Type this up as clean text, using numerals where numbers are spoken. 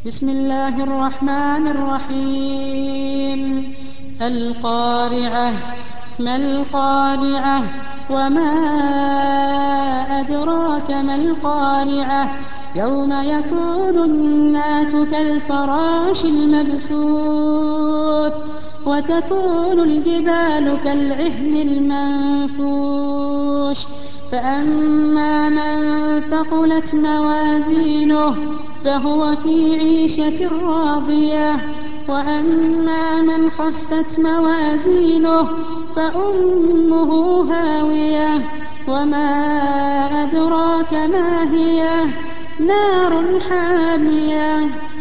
بسم الله الرحمن الرحيم. القارعة. ما القارعة؟ وما أدراك ما القارعة؟ يوم يكون الناس كالفراش المبثوث وتكون الجبال كالعهن المنفوش. فأما من ثقلت موازينه فهو في عيشة راضية، وأما من خفت موازينه فأمه هاوية. وما أدراك ما هي؟ نار حامية.